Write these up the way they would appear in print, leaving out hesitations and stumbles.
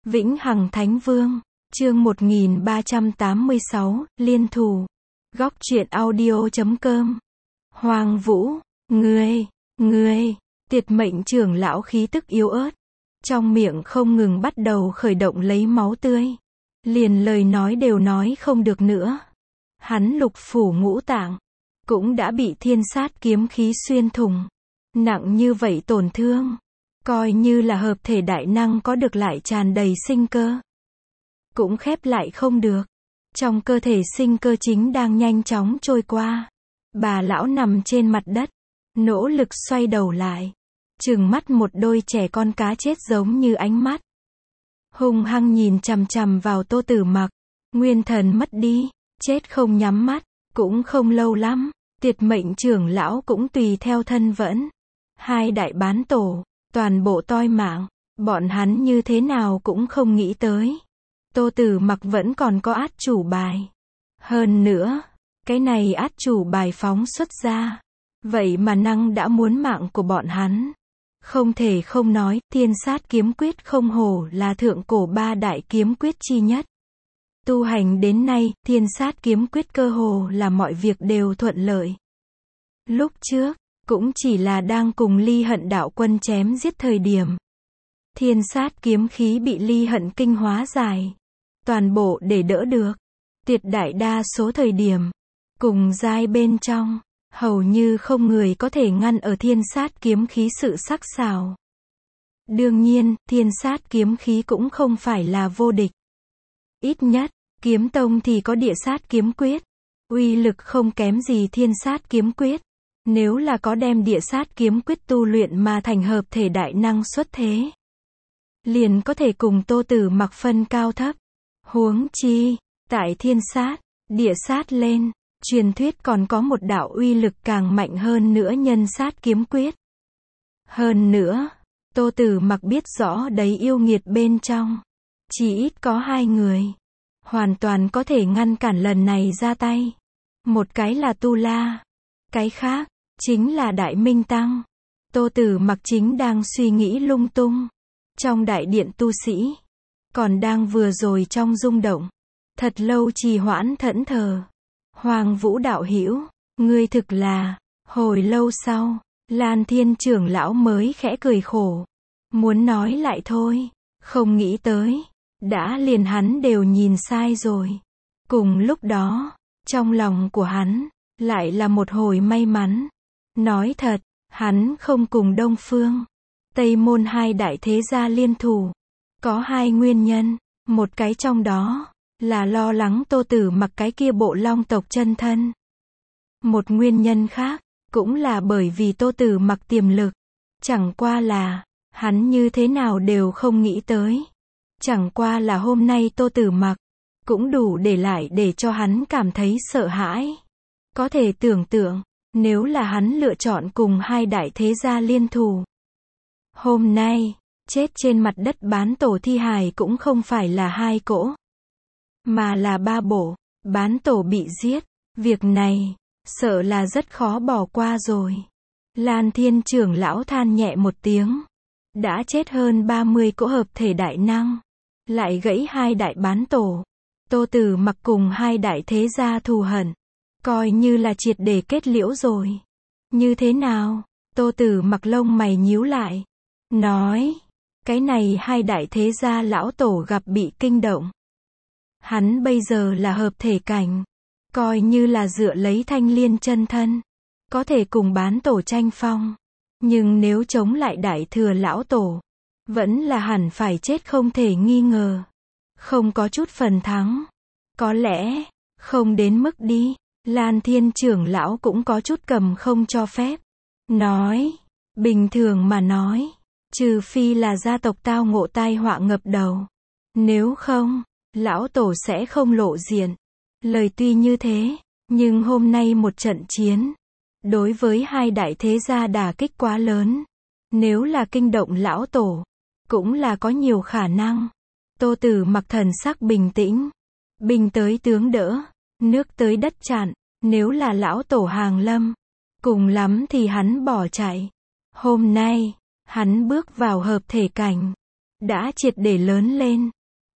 Vĩnh Hằng Thánh Vương, chương 1386, Liên Thủ. Góc truyện audio.com. Hoàng Vũ, ngươi, Tiệt Mệnh trưởng lão khí tức yếu ớt, trong miệng không ngừng bắt đầu khởi động lấy máu tươi, liền lời nói đều nói không được nữa. Hắn lục phủ ngũ tạng cũng đã bị thiên sát kiếm khí xuyên thủng, nặng như vậy tổn thương, coi như là hợp thể đại năng có được lại tràn đầy sinh cơ, cũng khép lại không được. Trong cơ thể sinh cơ chính đang nhanh chóng trôi qua. Bà lão nằm trên mặt đất, nỗ lực xoay đầu lại, trừng mắt một đôi trẻ con cá chết giống như ánh mắt, hung hăng nhìn chằm chằm vào Tô Tử Mặc. Nguyên thần mất đi, chết không nhắm mắt, cũng không lâu lắm, Tiệt Mệnh trưởng lão cũng tùy theo thân vẫn. Hai đại bán tổ, toàn bộ toi mạng, bọn hắn như thế nào cũng không nghĩ tới. Tô Tử Mặc vẫn còn có át chủ bài. Hơn nữa, cái này át chủ bài phóng xuất ra, vậy mà năng đã muốn mạng của bọn hắn. Không thể không nói, Thiên Sát Kiếm Quyết không hổ là thượng cổ ba đại kiếm quyết chi nhất. Tu hành đến nay, Thiên Sát Kiếm Quyết cơ hồ là mọi việc đều thuận lợi. Lúc trước, cũng chỉ là đang cùng Ly Hận đạo quân chém giết thời điểm, thiên sát kiếm khí bị Ly Hận kinh hóa giải, toàn bộ để đỡ được. Tuyệt đại đa số thời điểm, cùng giai bên trong, hầu như không người có thể ngăn ở thiên sát kiếm khí sự sắc sảo. Đương nhiên, thiên sát kiếm khí cũng không phải là vô địch. Ít nhất, kiếm tông thì có địa sát kiếm quyết, uy lực không kém gì thiên sát kiếm quyết. Nếu là có đem địa sát kiếm quyết tu luyện mà thành hợp thể đại năng xuất thế, liền có thể cùng Tô Tử Mặc phân cao thấp. Huống chi, tại thiên sát, địa sát lên, truyền thuyết còn có một đạo uy lực càng mạnh hơn nữa nhân sát kiếm quyết. Hơn nữa, Tô Tử Mặc biết rõ đấy yêu nghiệt bên trong, chỉ ít có hai người, hoàn toàn có thể ngăn cản lần này ra tay. Một cái là Tu La, cái khác chính là Đại Minh Tăng. Tô Tử Mặc chính đang suy nghĩ lung tung. Trong đại điện tu sĩ, còn đang vừa rồi trong rung động, thật lâu trì hoãn thẫn thờ. Hoàng Vũ đạo hữu, ngươi thực là, hồi lâu sau, Lan Thiên trưởng lão mới khẽ cười khổ. Muốn nói lại thôi, không nghĩ tới, đã liền hắn đều nhìn sai rồi. Cùng lúc đó, trong lòng của hắn, lại là một hồi may mắn. Nói thật, hắn không cùng Đông Phương, Tây Môn hai đại thế gia liên thủ. Có hai nguyên nhân, một cái trong đó, là lo lắng Tô Tử Mặc cái kia bộ long tộc chân thân. Một nguyên nhân khác, cũng là bởi vì Tô Tử Mặc tiềm lực. Chẳng qua là, hắn như thế nào đều không nghĩ tới. Chẳng qua là hôm nay Tô Tử Mặc, cũng đủ để lại để cho hắn cảm thấy sợ hãi. Có thể tưởng tượng, nếu là hắn lựa chọn cùng hai đại thế gia liên thủ, hôm nay, chết trên mặt đất bán tổ thi hài cũng không phải là hai cỗ, mà là ba bộ, bán tổ bị giết. Việc này, sợ là rất khó bỏ qua rồi. Lan Thiên trưởng lão than nhẹ một tiếng. Đã chết hơn 30 cỗ hợp thể đại năng, lại gãy hai đại bán tổ. Tô Tử Mặc cùng hai đại thế gia thù hận, coi như là triệt để kết liễu rồi. Như thế nào? Tô Tử Mặc lông mày nhíu lại, nói, cái này hai đại thế gia lão tổ gặp bị kinh động. Hắn bây giờ là hợp thể cảnh, coi như là dựa lấy Thanh Liên chân thân, có thể cùng bán tổ tranh phong. Nhưng nếu chống lại đại thừa lão tổ, vẫn là hẳn phải chết không thể nghi ngờ. Không có chút phần thắng. Có lẽ, không đến mức đi. Lan Thiên trưởng lão cũng có chút cầm không cho phép. Nói, bình thường mà nói, trừ phi là gia tộc tao ngộ tai họa ngập đầu. Nếu không, lão tổ sẽ không lộ diện. Lời tuy như thế, nhưng hôm nay một trận chiến, đối với hai đại thế gia đả kích quá lớn. Nếu là kinh động lão tổ, cũng là có nhiều khả năng. Tô Tử Mặc thần sắc bình tĩnh. Binh tới tướng đỡ, nước tới đất chặn. Nếu là lão tổ hàng lâm, cùng lắm thì hắn bỏ chạy. Hôm nay, hắn bước vào hợp thể cảnh, đã triệt để lớn lên.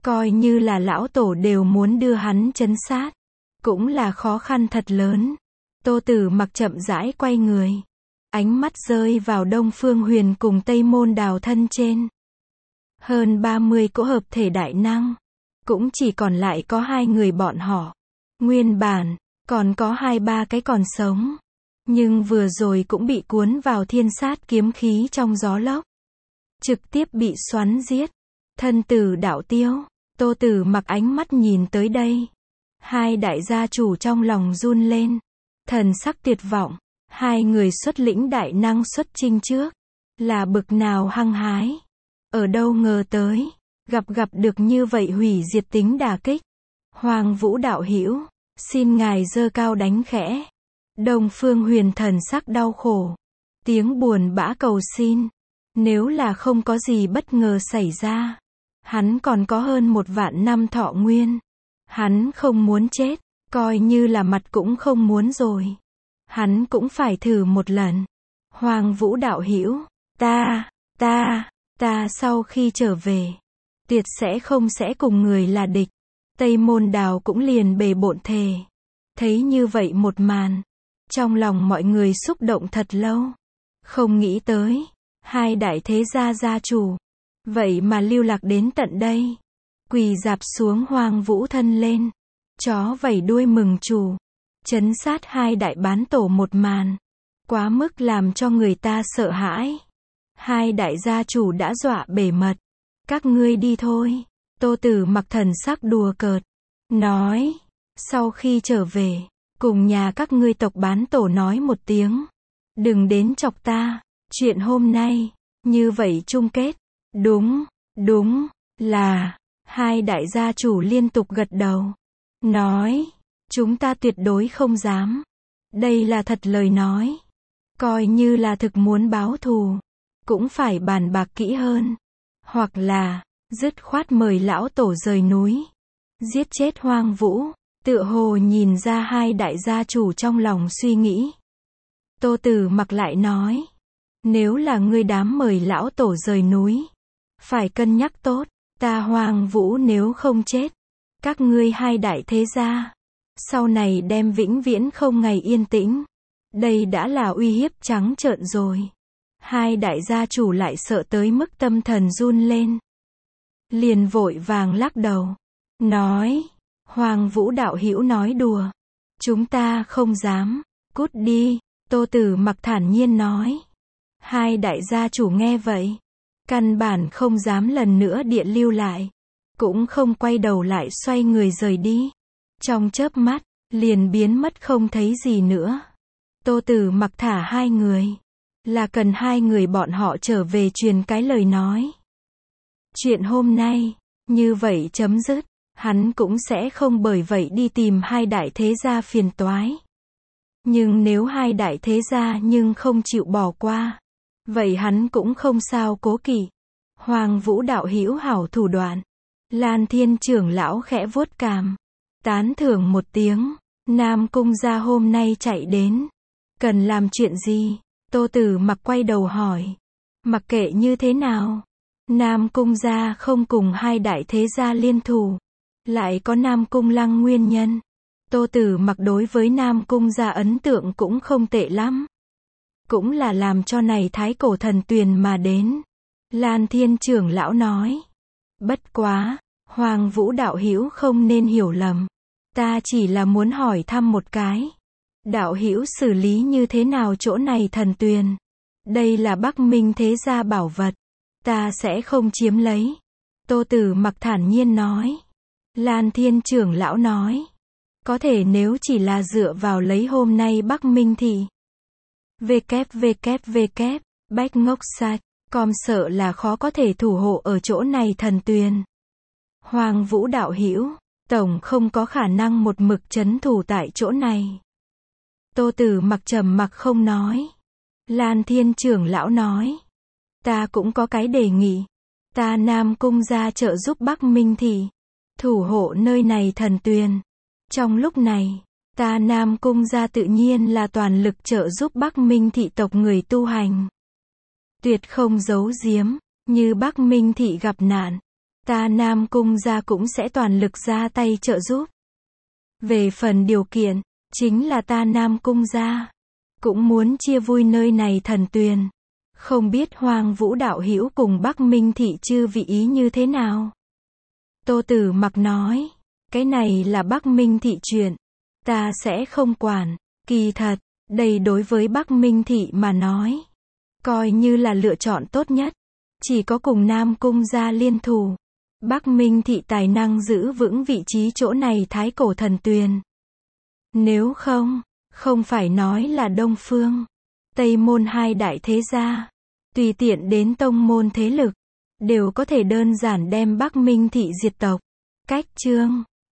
Coi như là lão tổ đều muốn đưa hắn trấn sát. Cũng là khó khăn thật lớn. Tô Tử Mặc chậm rãi quay người. Ánh mắt rơi vào Đông Phương Huyền cùng Tây Môn Đào thân trên. Hơn 30 cỗ hợp thể đại năng. Cũng chỉ còn lại có 2 người bọn họ. Nguyên bản, còn có 2-3 cái còn sống. Nhưng vừa rồi cũng bị cuốn vào thiên sát kiếm khí trong gió lốc. Trực tiếp bị xoắn giết. Thân tử đạo tiêu. Tô Tử Mặc ánh mắt nhìn tới đây. 2 đại gia chủ trong lòng run lên. Thần sắc tuyệt vọng. 2 người xuất lĩnh đại năng xuất chinh trước. Là bực nào hăng hái. Ở đâu ngờ tới. Gặp được như vậy hủy diệt tính đả kích. Hoàng Vũ đạo hữu, xin ngài giơ cao đánh khẽ. Đông Phương Huyền thần sắc đau khổ. Tiếng buồn bã cầu xin. Nếu là không có gì bất ngờ xảy ra. Hắn còn có hơn 1 vạn năm thọ nguyên. Hắn không muốn chết. Coi như là mặt cũng không muốn rồi. Hắn cũng phải thử một lần. Hoàng Vũ đạo hữu, ta sau khi trở về. Tuyệt sẽ cùng người là địch. Tây Môn Đào cũng liền bề bộn thề. Thấy như vậy một màn. Trong lòng mọi người xúc động thật lâu. Không nghĩ tới. 2 đại thế gia gia chủ. Vậy mà lưu lạc đến tận đây. Quỳ rạp xuống Hoàng Vũ thân lên. Chó vẩy đuôi mừng chủ. Trấn sát 2 đại bán tổ một màn. Quá mức làm cho người ta sợ hãi. 2 đại gia chủ đã dọa bể mật. Các ngươi đi thôi. Tô Tử Mặc thần sắc đùa cợt. Nói. Sau khi trở về. Cùng nhà các ngươi tộc bán tổ nói một tiếng. Đừng đến chọc ta. Chuyện hôm nay. Như vậy chung kết. Đúng. Là. 2 đại gia chủ liên tục gật đầu. Nói. Chúng ta tuyệt đối không dám. Đây là thật lời nói. Coi như là thực muốn báo thù. Cũng phải bàn bạc kỹ hơn. Hoặc là, dứt khoát mời lão tổ rời núi. Giết chết Hoàng Vũ. Tựa hồ nhìn ra 2 đại gia chủ trong lòng suy nghĩ. Tô Tử Mặc lại nói. Nếu là ngươi đám mời lão tổ rời núi. Phải cân nhắc tốt. Ta Hoàng Vũ nếu không chết. Các ngươi 2 đại thế gia. Sau này đem vĩnh viễn không ngày yên tĩnh. Đây đã là uy hiếp trắng trợn rồi. 2 đại gia chủ lại sợ tới mức tâm thần run lên. Liền vội vàng lắc đầu. Nói. Hoàng Vũ đạo hữu nói đùa. Chúng ta không dám. Cút đi. Tô Tử Mặc thản nhiên nói. 2 đại gia chủ nghe vậy. Căn bản không dám lần nữa điện lưu lại. Cũng không quay đầu lại xoay người rời đi. Trong chớp mắt, liền biến mất không thấy gì nữa. Tô Tử Mặc thả 2 người. Là cần 2 người bọn họ trở về truyền cái lời nói. Chuyện hôm nay, như vậy chấm dứt. Hắn cũng sẽ không bởi vậy đi tìm 2 đại thế gia phiền toái. Nhưng nếu 2 đại thế gia nhưng không chịu bỏ qua. Vậy hắn cũng không sao cố kỵ. Hoàng Vũ đạo hữu hảo thủ đoạn. Lan Thiên trưởng lão khẽ vuốt cằm. Tán thưởng một tiếng. Nam Cung gia hôm nay chạy đến. Cần làm chuyện gì? Tô Tử Mặc quay đầu hỏi. Mặc kệ như thế nào. Nam Cung gia không cùng 2 đại thế gia liên thủ. Lại có Nam Cung Lăng nguyên nhân. Tô Tử Mặc đối với Nam Cung gia ấn tượng cũng không tệ lắm. Cũng là làm cho này thái cổ thần tuyền mà đến. Lan Thiên trưởng lão nói. Bất quá, Hoàng Vũ đạo hữu không nên hiểu lầm. Ta chỉ là muốn hỏi thăm một cái. Đạo hữu xử lý như thế nào chỗ này thần tuyền? Đây là Bắc Minh thế gia bảo vật. Ta sẽ không chiếm lấy. Tô Tử Mặc thản nhiên nói. Lan Thiên trưởng lão nói. Có thể nếu chỉ là dựa vào lấy hôm nay Bắc Minh thì www Bách Ngốc Sạch com sợ là khó có thể thủ hộ ở chỗ này thần tuyền. Hoàng Vũ đạo hữu, tổng không có khả năng một mực trấn thủ tại chỗ này. Tô Tử Mặc trầm mặc không nói. Lan Thiên trưởng lão nói. Ta cũng có cái đề nghị. Ta Nam Cung gia trợ giúp Bắc Minh thì thủ hộ nơi này thần tuyền. Trong lúc này, ta Nam Cung gia tự nhiên là toàn lực trợ giúp Bắc Minh thị tộc người tu hành. Tuyệt không giấu giếm, như Bắc Minh thị gặp nạn, ta Nam Cung gia cũng sẽ toàn lực ra tay trợ giúp. Về phần điều kiện, chính là ta Nam Cung gia cũng muốn chia vui nơi này thần tuyền. Không biết Hoàng Vũ đạo hữu cùng Bắc Minh thị chư vị ý như thế nào? Tô Tử Mặc nói, cái này là Bắc Minh thị chuyện, ta sẽ không quản. Kỳ thật, đây đối với Bắc Minh thị mà nói, coi như là lựa chọn tốt nhất. Chỉ có cùng Nam Cung gia liên thủ, Bắc Minh thị tài năng giữ vững vị trí chỗ này thái cổ thần tuyền. Nếu không, không phải nói là Đông Phương, Tây Môn hai đại thế gia, tùy tiện đến tông môn thế lực, đều có thể đơn giản đem Bắc Minh thị diệt tộc. Cách chương